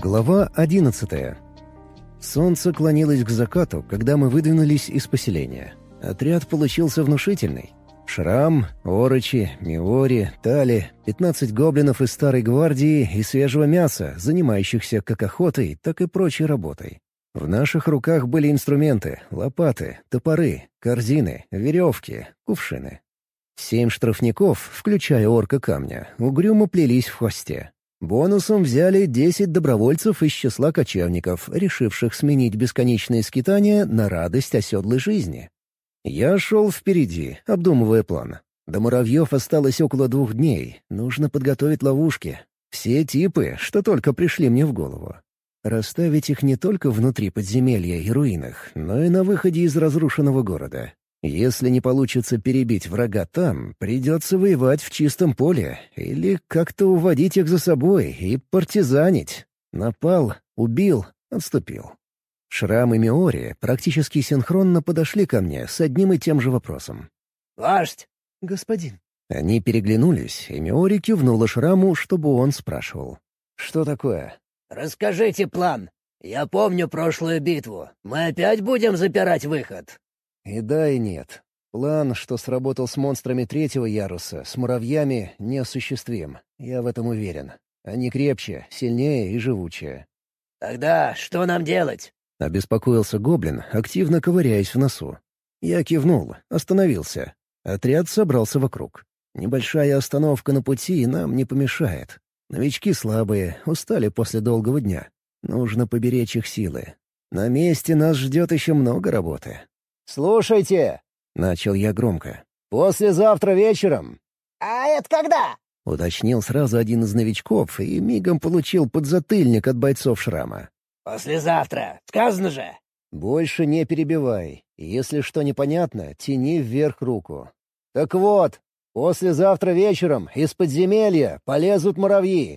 Глава 11. Солнце клонилось к закату, когда мы выдвинулись из поселения. Отряд получился внушительный. Шрам, Орочи, Миори, Тали, 15 гоблинов из Старой Гвардии и свежего мяса, занимающихся как охотой, так и прочей работой. В наших руках были инструменты, лопаты, топоры, корзины, веревки, кувшины. 7 штрафников, включая орка камня, угрюмо плелись в хвосте. Бонусом взяли 10 добровольцев из числа кочевников, решивших сменить бесконечные скитания на радость оседлой жизни. Я шел впереди, обдумывая план. До муравьев осталось около 2 дней, нужно подготовить ловушки. Все типы, что только пришли мне в голову. Расставить их не только внутри подземелья и руинах, но и на выходе из разрушенного города. Если не получится перебить врага там, придется воевать в чистом поле или как-то уводить их за собой и партизанить. Напал, убил, отступил. Шрам и Миори практически синхронно подошли ко мне с одним и тем же вопросом. «Вождь!» «Господин». Они переглянулись, и Миори кивнула Шраму, чтобы он спрашивал. «Что такое?» «Расскажите план. Я помню прошлую битву. Мы опять будем запирать выход?» И да, и нет. План, что сработал с монстрами 3-го яруса, с муравьями, неосуществим. Я в этом уверен. Они крепче, сильнее и живучее. «Тогда что нам делать?» — обеспокоился гоблин, активно ковыряясь в носу. Я кивнул, остановился. Отряд собрался вокруг. Небольшая остановка на пути нам не помешает. Новички слабые, устали после долгого дня. Нужно поберечь их силы. На месте нас ждет еще много работы. «Слушайте!» — начал я громко. «Послезавтра вечером». «А это когда?» — уточнил сразу один из новичков и мигом получил подзатыльник от бойцов Шрама. «Послезавтра. Сказано же». «Больше не перебивай. Если что непонятно, тяни вверх руку». «Так вот, послезавтра вечером из подземелья полезут муравьи.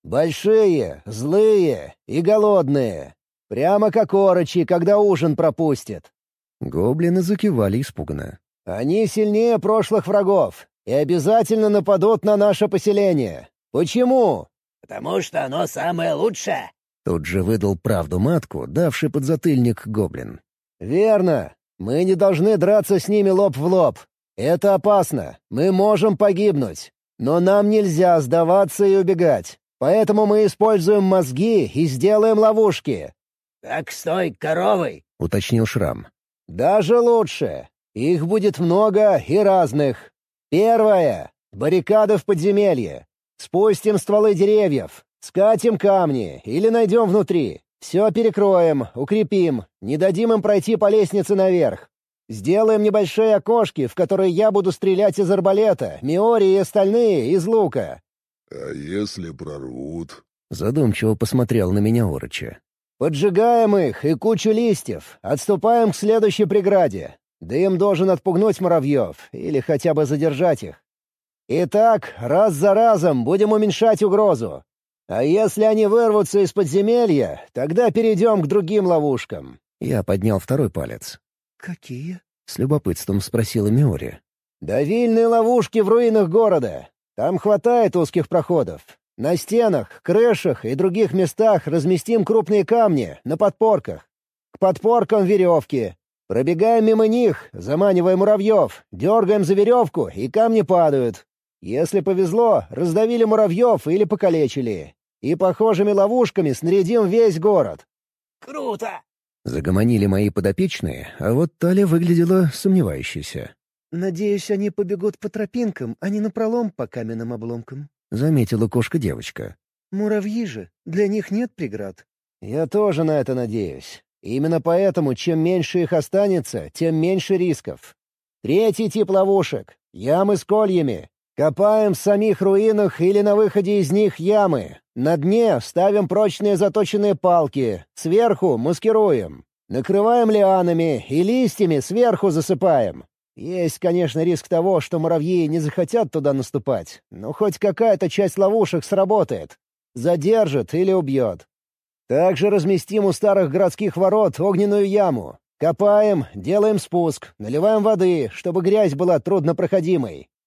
Большие, злые и голодные. Прямо как орочи, когда ужин пропустят». Гоблины закивали испуганно. «Они сильнее прошлых врагов и обязательно нападут на наше поселение. Почему?» «Потому что оно самое лучшее». Тут же выдал правду матку, давший подзатыльник гоблин. «Верно. Мы не должны драться с ними лоб в лоб. Это опасно. Мы можем погибнуть. Но нам нельзя сдаваться и убегать. Поэтому мы используем мозги и сделаем ловушки». «Как с той коровой?» — уточнил Шрам. «Даже лучше. Их будет много и разных. Первое — баррикады в подземелье. Спустим стволы деревьев, скатим камни или найдем внутри. Все перекроем, укрепим, не дадим им пройти по лестнице наверх. Сделаем небольшие окошки, в которые я буду стрелять из арбалета, Миори и остальные — из лука». «А если прорвут?» — задумчиво посмотрел на меня Орочи. «Поджигаем их и кучу листьев, отступаем к следующей преграде. Дым должен отпугнуть муравьев или хотя бы задержать их. И так, раз за разом будем уменьшать угрозу. А если они вырвутся из подземелья, тогда перейдем к другим ловушкам». Я поднял второй палец. «Какие?» — с любопытством спросила Миори. «Давильные ловушки в руинах города. Там хватает узких проходов. На стенах, крышах и других местах разместим крупные камни на подпорках. К подпоркам веревки. Пробегаем мимо них, заманивая муравьев, дергаем за веревку, и камни падают. Если повезло, раздавили муравьев или покалечили. И похожими ловушками снарядим весь город». «Круто!» — загомонили мои подопечные, а вот Таля выглядела сомневающейся. «Надеюсь, они побегут по тропинкам, а не напролом по каменным обломкам», — заметила кошка-девочка. «Муравьи же, для них нет преград». «Я тоже на это надеюсь. Именно поэтому, чем меньше их останется, тем меньше рисков. Третий тип ловушек — ямы с кольями. Копаем в самих руинах или на выходе из них ямы. На дне ставим прочные заточенные палки, сверху маскируем. Накрываем лианами и листьями сверху засыпаем. Есть, конечно, риск того, что муравьи не захотят туда наступать, но хоть какая-то часть ловушек сработает. Задержит или убьет. Также разместим у старых городских ворот огненную яму. Копаем, делаем спуск, наливаем воды, чтобы грязь была труднопроходимой.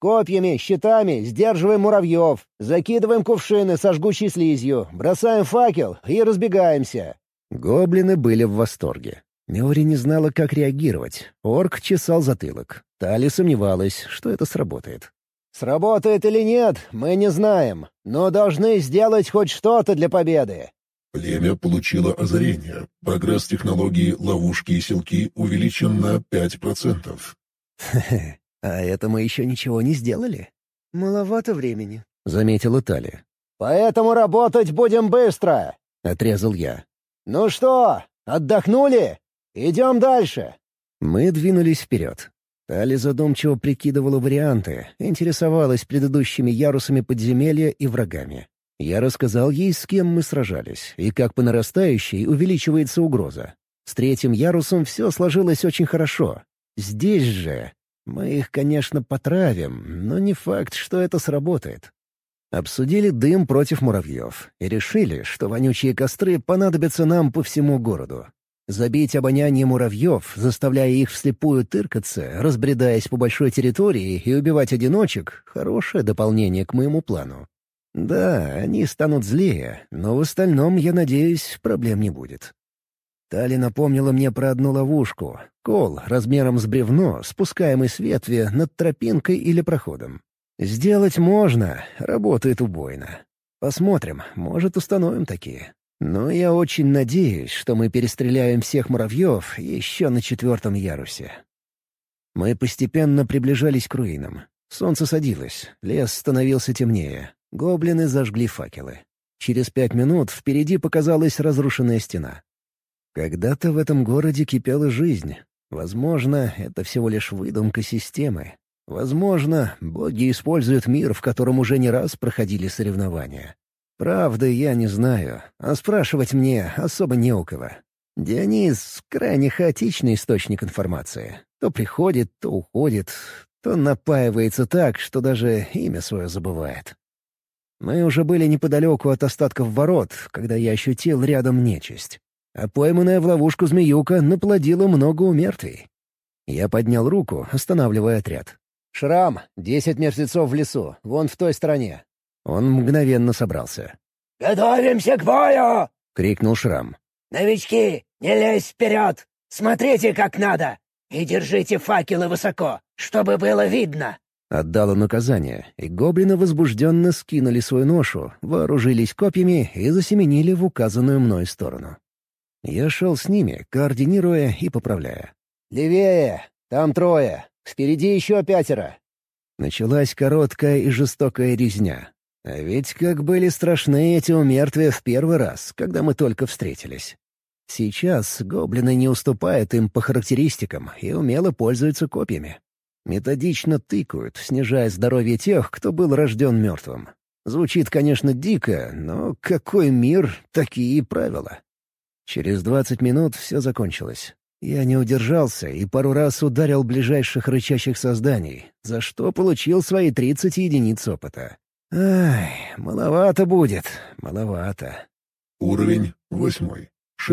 Копьями, щитами сдерживаем муравьев, закидываем кувшины со жгучей слизью, бросаем факел и разбегаемся». Гоблины были в восторге. Миори не знала, как реагировать. Орк чесал затылок. Тали сомневалась, что это сработает. «Сработает или нет, мы не знаем, но должны сделать хоть что-то для победы». Племя получило озарение. Прогресс технологии ловушки и селки увеличен на 5%. Хе-хе, а это мы еще ничего не сделали? «Маловато времени», — заметила Тали. «Поэтому работать будем быстро», — отрезал я. «Ну что, отдохнули? Идем дальше». Мы двинулись вперед. Тали задумчиво прикидывала варианты, интересовалась предыдущими ярусами подземелья и врагами. Я рассказал ей, с кем мы сражались, и как по нарастающей увеличивается угроза. С третьим ярусом все сложилось очень хорошо. Здесь же мы их, конечно, потравим, но не факт, что это сработает. Обсудили дым против муравьев и решили, что вонючие костры понадобятся нам по всему городу. Забить обоняние муравьев, заставляя их вслепую тыркаться, разбредаясь по большой территории и убивать одиночек — хорошее дополнение к моему плану. Да, они станут злее, но в остальном, я надеюсь, проблем не будет. Тали напомнила мне про одну ловушку — кол размером с бревно, спускаемый с ветви над тропинкой или проходом. Сделать можно, работает убойно. Посмотрим, может, установим такие. Но я очень надеюсь, что мы перестреляем всех муравьев еще на 4-м ярусе. Мы постепенно приближались к руинам. Солнце садилось, лес становился темнее. Гоблины зажгли факелы. Через 5 минут впереди показалась разрушенная стена. Когда-то в этом городе кипела жизнь. Возможно, это всего лишь выдумка системы. Возможно, боги используют мир, в котором уже не раз проходили соревнования. Правда, я не знаю, а спрашивать мне особо не у кого. Дионис — крайне хаотичный источник информации. То приходит, то уходит, то напаивается так, что даже имя свое забывает. Мы уже были неподалеку от остатков ворот, когда я ощутил рядом нечисть. А пойманная в ловушку змеюка наплодила много умертвий. Я поднял руку, останавливая отряд. «Шрам, 10 мертвецов в лесу, вон в той стороне». Он мгновенно собрался. «Готовимся к бою!» — крикнул Шрам. «Новички, не лезь вперед! Смотрите, как надо! И держите факелы высоко, чтобы было видно!» Отдал он указание, и гоблины возбужденно скинули свою ношу, вооружились копьями и засеменили в указанную мной сторону. Я шел с ними, координируя и поправляя. «Левее! Там 3! Впереди еще 5!» Началась короткая и жестокая резня. А ведь как были страшны эти умертвия в первый раз, когда мы только встретились. Сейчас гоблины не уступают им по характеристикам и умело пользуются копьями. Методично тыкают, снижая здоровье тех, кто был рожден мертвым. Звучит, конечно, дико, но какой мир, такие и правила. Через 20 минут все закончилось. Я не удержался и пару раз ударил ближайших рычащих созданий, за что получил свои 30 единиц опыта. Ай, маловато будет, маловато. Уровень 8.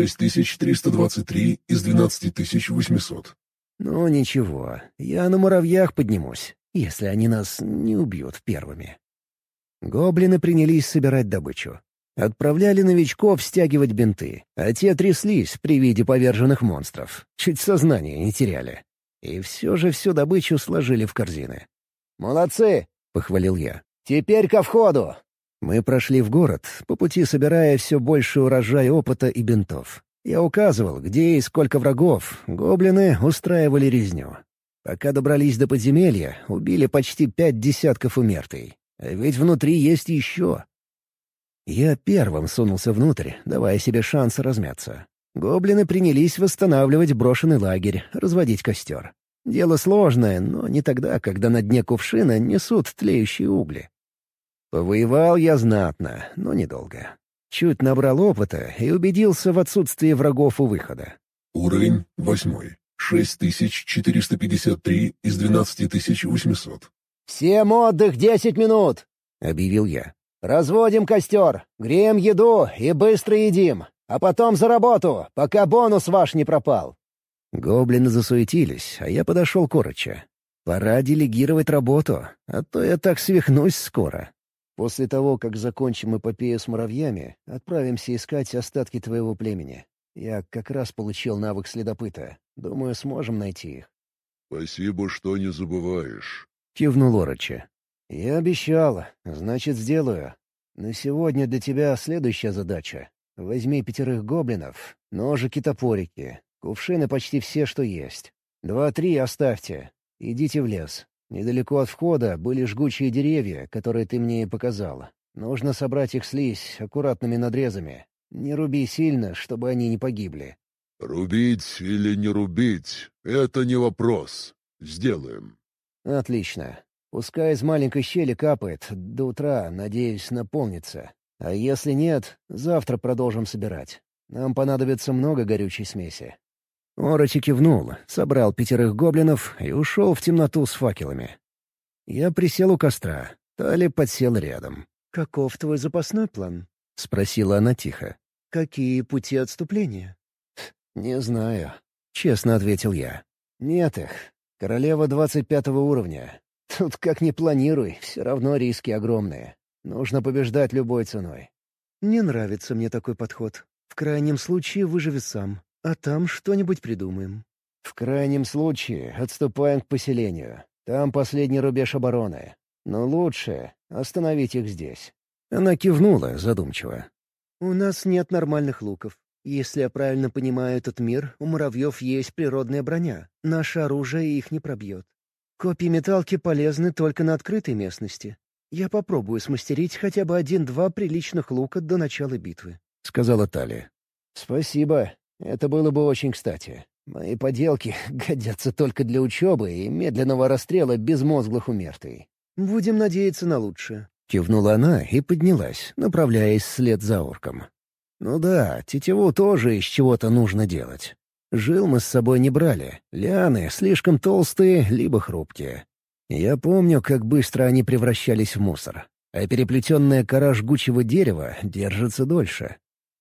6323 из 12800. Ну ничего, я на муравьях поднимусь, если они нас не убьют первыми. Гоблины принялись собирать добычу. Отправляли новичков стягивать бинты, а те тряслись при виде поверженных монстров. Чуть сознание не теряли. И все же всю добычу сложили в корзины. «Молодцы!» — похвалил я. «Теперь ко входу!» Мы прошли в город, по пути собирая все больше урожая опыта и бинтов. Я указывал, где и сколько врагов, гоблины устраивали резню. Пока добрались до подземелья, убили почти 5 десятков умертвий. А ведь внутри есть еще. Я первым сунулся внутрь, давая себе шанс размяться. Гоблины принялись восстанавливать брошенный лагерь, разводить костер. Дело сложное, но не тогда, когда на дне кувшина несут тлеющие угли. Повоевал я знатно, но недолго. Чуть набрал опыта и убедился в отсутствии врагов у выхода. Уровень 8. 6453 из 12800. «Всем отдых 10 минут!» — объявил я. «Разводим костер, греем еду и быстро едим, а потом за работу, пока бонус ваш не пропал». Гоблины засуетились, а я подошел коротко. Пора делегировать работу, а то я так свихнусь скоро. После того, как закончим эпопею с муравьями, отправимся искать остатки твоего племени. Я как раз получил навык следопыта. Думаю, сможем найти их». «Спасибо, что не забываешь». — кивнул Орочи. «Я обещал, значит, сделаю. На сегодня для тебя следующая задача. Возьми 5 гоблинов, ножики-топорики, кувшины почти все, что есть. 2-3 оставьте. Идите в лес. Недалеко от входа были жгучие деревья, которые ты мне и показала. Нужно собрать их слизь аккуратными надрезами. Не руби сильно, чтобы они не погибли». «Рубить или не рубить — это не вопрос. Сделаем». «Отлично. Пускай из маленькой щели капает, до утра, надеюсь, наполнится. А если нет, завтра продолжим собирать. Нам понадобится много горючей смеси». Орочи кивнул, собрал 5 гоблинов и ушел в темноту с факелами. Я присел у костра, Тали подсела рядом. «Каков твой запасной план?» — спросила она тихо. «Какие пути отступления?» «Не знаю», — честно ответил я. «Нет их. Королева 25 уровня. Тут как ни планируй, все равно риски огромные. Нужно побеждать любой ценой». «Не нравится мне такой подход. В крайнем случае выживи сам, а там что-нибудь придумаем». «В крайнем случае отступаем к поселению. Там последний рубеж обороны. Но лучше остановить их здесь». Она кивнула задумчиво. «У нас нет нормальных луков. Если я правильно понимаю этот мир, у муравьев есть природная броня. Наше оружие их не пробьет. Копья-металки полезны только на открытой местности. Я попробую смастерить хотя бы 1-2 приличных лука до начала битвы», — сказала Тали. «Спасибо. Это было бы очень кстати. Мои поделки годятся только для учебы и медленного расстрела безмозглых умертвий». «Будем надеяться на лучшее», — кивнула она и поднялась, направляясь вслед за орком. «Ну да, тетиву тоже из чего-то нужно делать. Жил мы с собой не брали, лианы слишком толстые либо хрупкие. Я помню, как быстро они превращались в мусор, а переплетенная кора жгучего дерева держится дольше.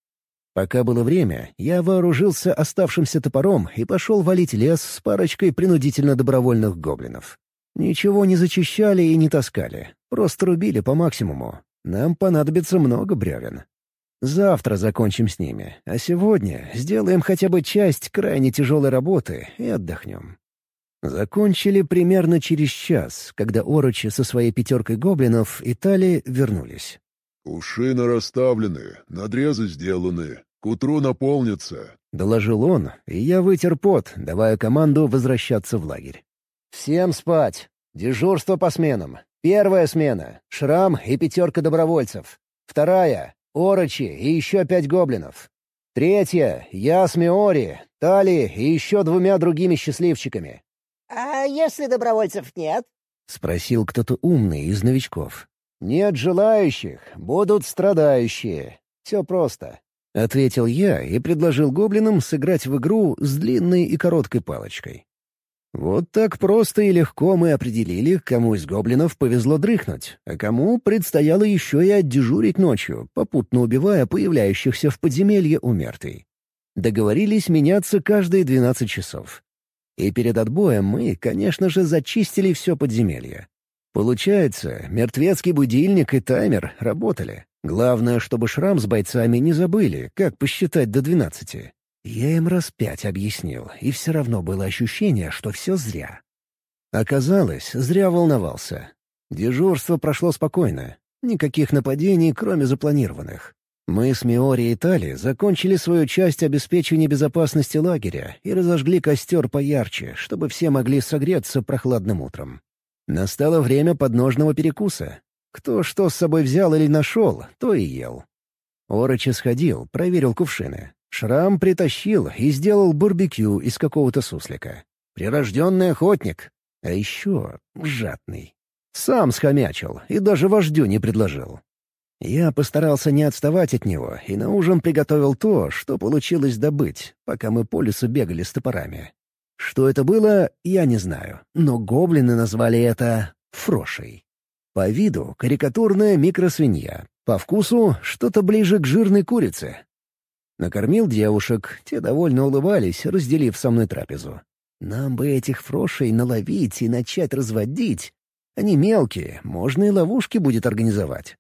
Пока было время, я вооружился оставшимся топором и пошел валить лес с парочкой принудительно добровольных гоблинов. Ничего не зачищали и не таскали, просто рубили по максимуму. Нам понадобится много бревен. Завтра закончим с ними, а сегодня сделаем хотя бы часть крайне тяжелой работы и отдохнем. Закончили примерно через час, когда Орочи со своей 5 гоблинов и Тали вернулись. «Кувшины расставлены, надрезы сделаны. К утру наполнится», — доложил он, и я вытер пот, давая команду возвращаться в лагерь. «Всем спать! Дежурство по сменам. 1 смена — Шрам и 5 добровольцев. 2 — Орочи и еще 5 гоблинов. 3 — я с Миори, Тали и еще 2 другими счастливчиками». «А если добровольцев нет?» — спросил кто-то умный из новичков. «Нет желающих, будут страдающие. Все просто», — ответил я и предложил гоблинам сыграть в игру с длинной и короткой палочкой. Вот так просто и легко мы определили, кому из гоблинов повезло дрыхнуть, а кому предстояло еще и отдежурить ночью, попутно убивая появляющихся в подземелье умертвий. Договорились меняться каждые 12 часов. И перед отбоем мы, конечно же, зачистили все подземелье. Получается, мертвецкий будильник и таймер работали. Главное, чтобы Шрам с бойцами не забыли, как посчитать до 12. Я им раз 5 объяснил, и все равно было ощущение, что все зря. Оказалось, зря волновался. Дежурство прошло спокойно. Никаких нападений, кроме запланированных. Мы с Миори и Тали закончили свою часть обеспечения безопасности лагеря и разожгли костер поярче, чтобы все могли согреться прохладным утром. Настало время подножного перекуса. Кто что с собой взял или нашел, то и ел. Орочи сходил, проверил кувшины. Шрам притащил и сделал барбекю из какого-то суслика. Прирожденный охотник. А еще жадный. Сам схомячил и даже вождю не предложил. Я постарался не отставать от него и на ужин приготовил то, что получилось добыть, пока мы по лесу бегали с топорами. Что это было, я не знаю, но гоблины назвали это фрошей. По виду карикатурная микросвинья, по вкусу что-то ближе к жирной курице. Накормил девушек, те довольно улыбались, разделив со мной трапезу. Нам бы этих фрошей наловить и начать разводить. Они мелкие, можно и ловушки будет организовать.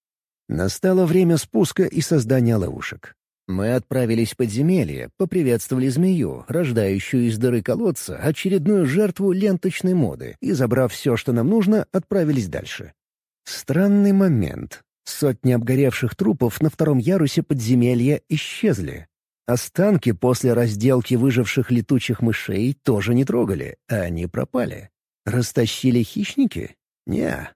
Настало время спуска и создания ловушек. Мы отправились в подземелье, поприветствовали змею, рождающую из дыры колодца очередную жертву ленточной моды, и, забрав все, что нам нужно, отправились дальше. Странный момент. Сотни обгоревших трупов на втором ярусе подземелья исчезли. Останки после разделки выживших летучих мышей тоже не трогали, а они пропали. Растащили хищники? Не.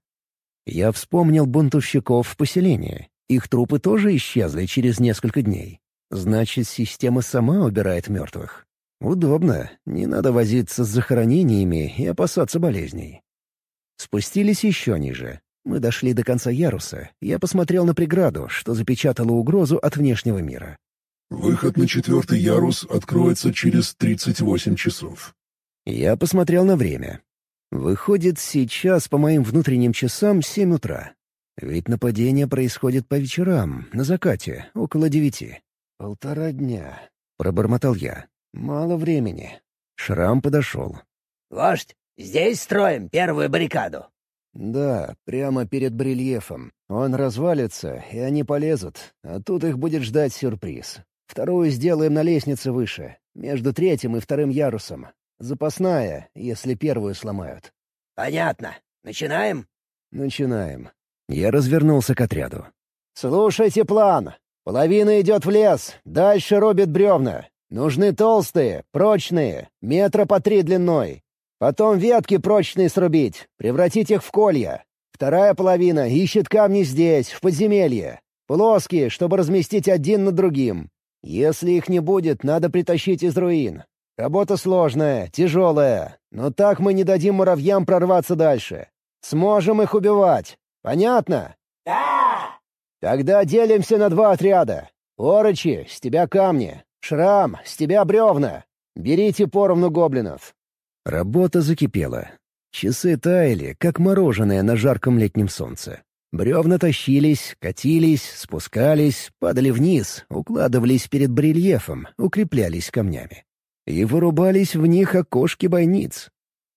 Я вспомнил бунтовщиков в поселении. Их трупы тоже исчезли через несколько дней. Значит, система сама убирает мертвых. Удобно, не надо возиться с захоронениями и опасаться болезней. Спустились еще ниже. Мы дошли до конца яруса. Я посмотрел на преграду, что запечатало угрозу от внешнего мира. Выход на 4-й ярус откроется через 38 часов. Я посмотрел на время. Выходит, сейчас по моим внутренним часам 7 утра. Ведь нападение происходит по вечерам, на закате, около 9. 1,5 дня. Пробормотал я. Мало времени. Шрам подошел. «Вождь, здесь строим первую баррикаду». Да, прямо перед барельефом. Он развалится, и они полезут, а тут их будет ждать сюрприз. Вторую сделаем на лестнице выше, между 3-м и 2-м ярусом. Запасная, если первую сломают. «Понятно. Начинаем?» Начинаем. Я развернулся к отряду. «Слушайте план. Половина идет в лес, дальше рубит бревна. Нужны толстые, прочные, 3 метра по 3 длиной. Потом ветки прочные срубить, превратить их в колья. Вторая половина ищет камни здесь, в подземелье. Плоские, чтобы разместить один над другим. Если их не будет, надо притащить из руин. Работа сложная, тяжелая, но так мы не дадим муравьям прорваться дальше. Сможем их убивать. Понятно?» «Да!» «Тогда делимся на 2 отряда. Орочи, с тебя камни. Шрам, с тебя бревна. Берите поровну гоблинов». Работа закипела. Часы таяли, как мороженое на жарком летнем солнце. Бревна тащились, катились, спускались, падали вниз, укладывались перед барельефом, укреплялись камнями. И вырубались в них окошки бойниц.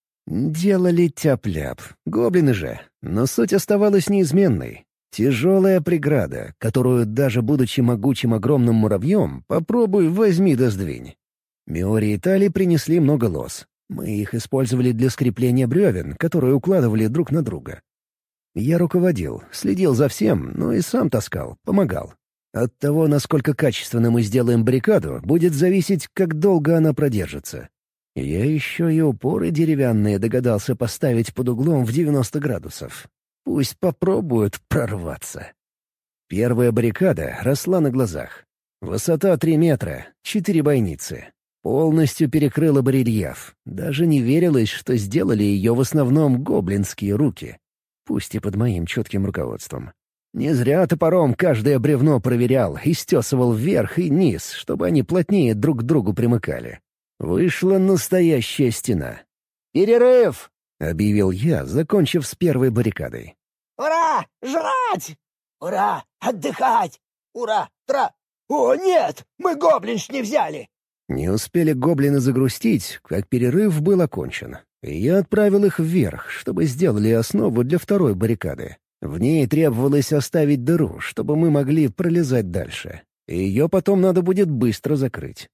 Делали тяп-ляп, гоблины же, но суть оставалась неизменной. Тяжелая преграда, которую, даже будучи могучим огромным муравьем, попробуй возьми да сдвинь. Миори и Тали принесли много лоз. Мы их использовали для скрепления бревен, которые укладывали друг на друга. Я руководил, следил за всем, но и сам таскал, помогал. От того, насколько качественно мы сделаем баррикаду, будет зависеть, как долго она продержится. Я еще и упоры деревянные догадался поставить под углом в 90 градусов. Пусть попробуют прорваться. Первая баррикада росла на глазах. Высота 3 метра, 4 бойницы. Полностью перекрыла барельеф. Даже не верилось, что сделали ее в основном гоблинские руки. Пусть и под моим чутким руководством. Не зря топором каждое бревно проверял и стесывал вверх и низ, чтобы они плотнее друг к другу примыкали. Вышла настоящая стена. «Перерыв!» — объявил я, закончив с первой баррикадой. «Ура! Жрать! Ура! Отдыхать! Ура! О, нет! Мы гоблинш не взяли!» Не успели гоблины загрустить, как перерыв был окончен. И я отправил их вверх, чтобы сделали основу для второй баррикады. В ней требовалось оставить дыру, чтобы мы могли пролезать дальше. И ее потом надо будет быстро закрыть.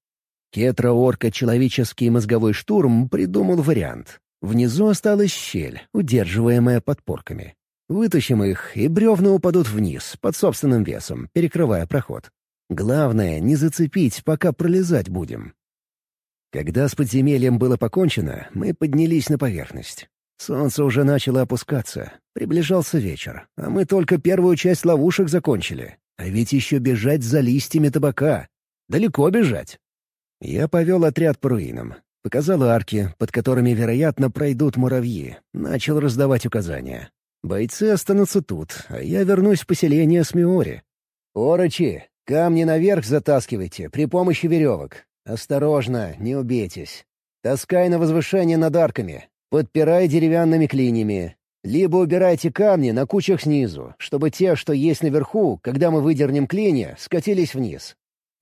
Кетра-орка-человеческий мозговой штурм придумал вариант. Внизу осталась щель, удерживаемая подпорками. Вытащим их, и бревна упадут вниз, под собственным весом, перекрывая проход. Главное — не зацепить, пока пролезать будем. Когда с подземельем было покончено, мы поднялись на поверхность. Солнце уже начало опускаться, приближался вечер, а мы только первую часть ловушек закончили. А ведь еще бежать за листьями табака. Далеко бежать. Я повел отряд по руинам. Показал арки, под которыми, вероятно, пройдут муравьи. Начал раздавать указания. Бойцы останутся тут, а я вернусь в поселение с Миори. «Орочи, камни наверх затаскивайте при помощи веревок. Осторожно, не убейтесь. Таскай на возвышение над арками. Подпирай деревянными клиньями. Либо убирайте камни на кучах снизу, чтобы те, что есть наверху, когда мы выдернем клинья, скатились вниз.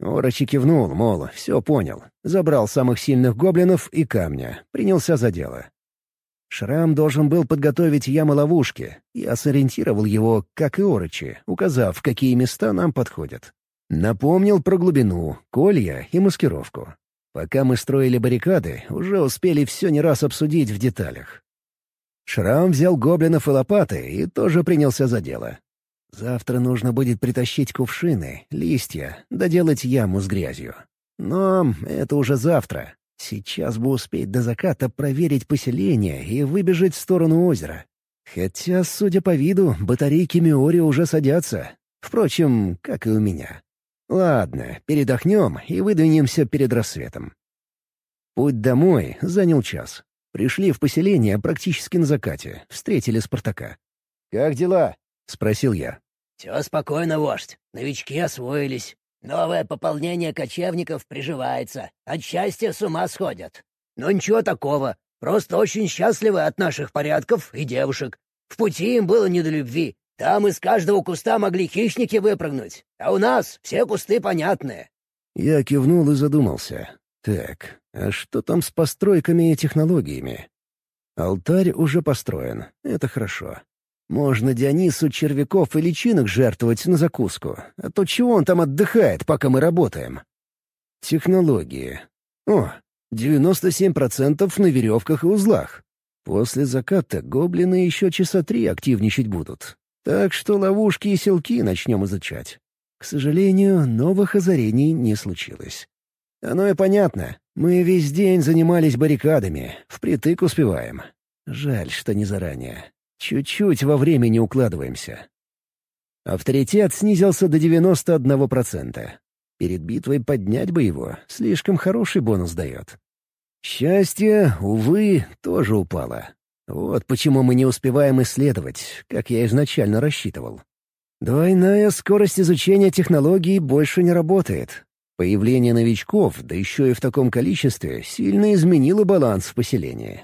Орочи кивнул, мол, все понял. Забрал самых сильных гоблинов и камня. Принялся за дело. Шрам должен был подготовить ямы-ловушки. Я сориентировал его, как и Орочи, указав, в какие места нам подходят. Напомнил про глубину, колья и маскировку. Пока мы строили баррикады, уже успели все не раз обсудить в деталях. Шрам взял гоблинов и лопаты и тоже принялся за дело. Завтра нужно будет притащить кувшины, листья, доделать яму с грязью. Но это уже завтра. Сейчас бы успеть до заката проверить поселение и выбежать в сторону озера. Хотя, судя по виду, батарейки Миори уже садятся. Впрочем, как и у меня. Ладно, передохнем и выдвинемся перед рассветом. Путь домой занял час. Пришли в поселение практически на закате, встретили Спартака. «Как дела?» — спросил я. «Все спокойно, вождь. Новички освоились. Новое пополнение кочевников приживается. От счастья с ума сходят. Но ничего такого. Просто очень счастливы от наших порядков и девушек. В пути им было не до любви. Там из каждого куста могли хищники выпрыгнуть. А у нас все кусты понятные». Я кивнул и задумался. Так, а что там с постройками и технологиями? Алтарь уже построен. Это хорошо. Можно Дионису червяков и личинок жертвовать на закуску. А то чего он там отдыхает, пока мы работаем? Технологии. О, 97% на веревках и узлах. После заката гоблины еще часа 3 активничать будут. Так что ловушки и селки начнем изучать. К сожалению, новых озарений не случилось. Оно и понятно. Мы весь день занимались баррикадами, впритык успеваем. Жаль, что не заранее. Чуть-чуть во времени укладываемся. Авторитет снизился до 91%. Перед битвой поднять бы его, слишком хороший бонус дает. Счастье, увы, тоже упало. Вот почему мы не успеваем исследовать, как я изначально рассчитывал. Двойная скорость изучения технологий больше не работает. Появление новичков, да еще и в таком количестве, сильно изменило баланс в поселении.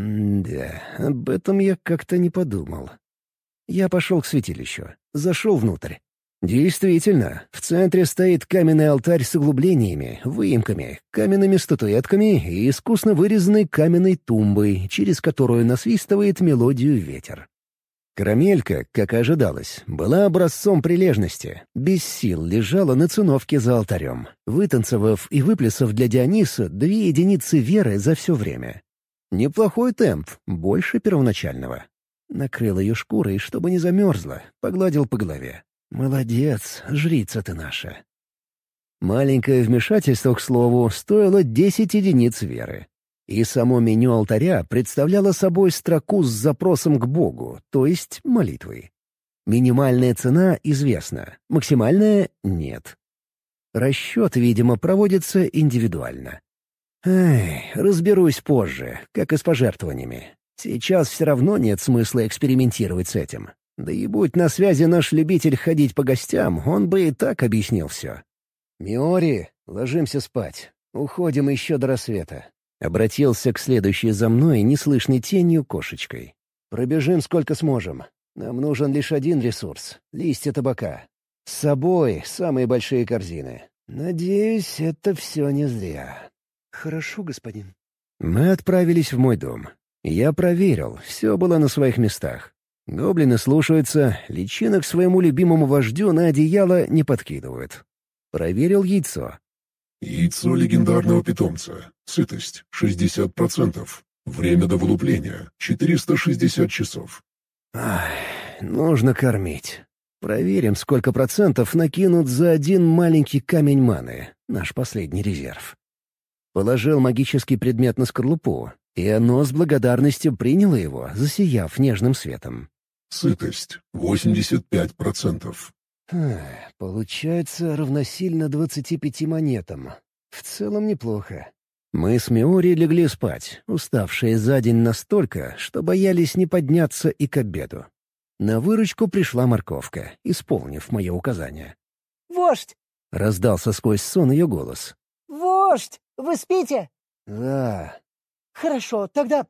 Да, об этом я как-то не подумал. Я пошел к святилищу, зашел внутрь. Действительно, в центре стоит каменный алтарь с углублениями, выемками, каменными статуэтками и искусно вырезанной каменной тумбой, через которую насвистывает мелодию ветер. Карамелька, как и ожидалось, была образцом прилежности, без сил лежала на циновке за алтарем, вытанцевав и выплясав для Диониса 2 единицы веры за все время. Неплохой темп, больше первоначального. Накрыл ее шкурой, чтобы не замерзла, погладил по голове. «Молодец, жрица ты наша». Маленькое вмешательство, к слову, стоило 10 единиц веры. И само меню алтаря представляло собой строку с запросом к Богу, то есть молитвой. Минимальная цена известна, максимальная — нет. Расчет, видимо, проводится индивидуально. Разберусь позже, как и с пожертвованиями. Сейчас все равно нет смысла экспериментировать с этим. Да и будь на связи наш любитель ходить по гостям, он бы и так объяснил все. «Миори, ложимся спать. Уходим еще до рассвета». Обратился к следующей за мной неслышной тенью кошечкой. «Пробежим сколько сможем. Нам нужен лишь один ресурс — листья табака. С собой самые большие корзины. Надеюсь, это все не зря». «Хорошо, господин». Мы отправились в мой дом. Я проверил, все было на своих местах. Гоблины слушаются, личинок своему любимому вождю на одеяло не подкидывают. Проверил яйцо. Яйцо легендарного питомца. Сытость — 60%. Время до вылупления — 460 часов. Нужно кормить. Проверим, сколько процентов накинут за один маленький камень маны, наш последний резерв. Положил магический предмет на скорлупу, и оно с благодарностью приняло его, засияв нежным светом. Сытость — 85%. Получается равносильно 25 монетам. В целом неплохо. Мы с Миори легли спать, уставшие за день настолько, что боялись не подняться и к обеду. На выручку пришла морковка, исполнив мое указание. «Вождь! — раздался сквозь сон ее голос. Вождь! Вы спите?» «Да». «Хорошо, тогда...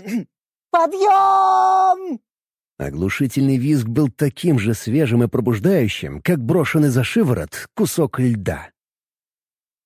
Подъем!» Оглушительный визг был таким же свежим и пробуждающим, как брошенный за шиворот кусок льда.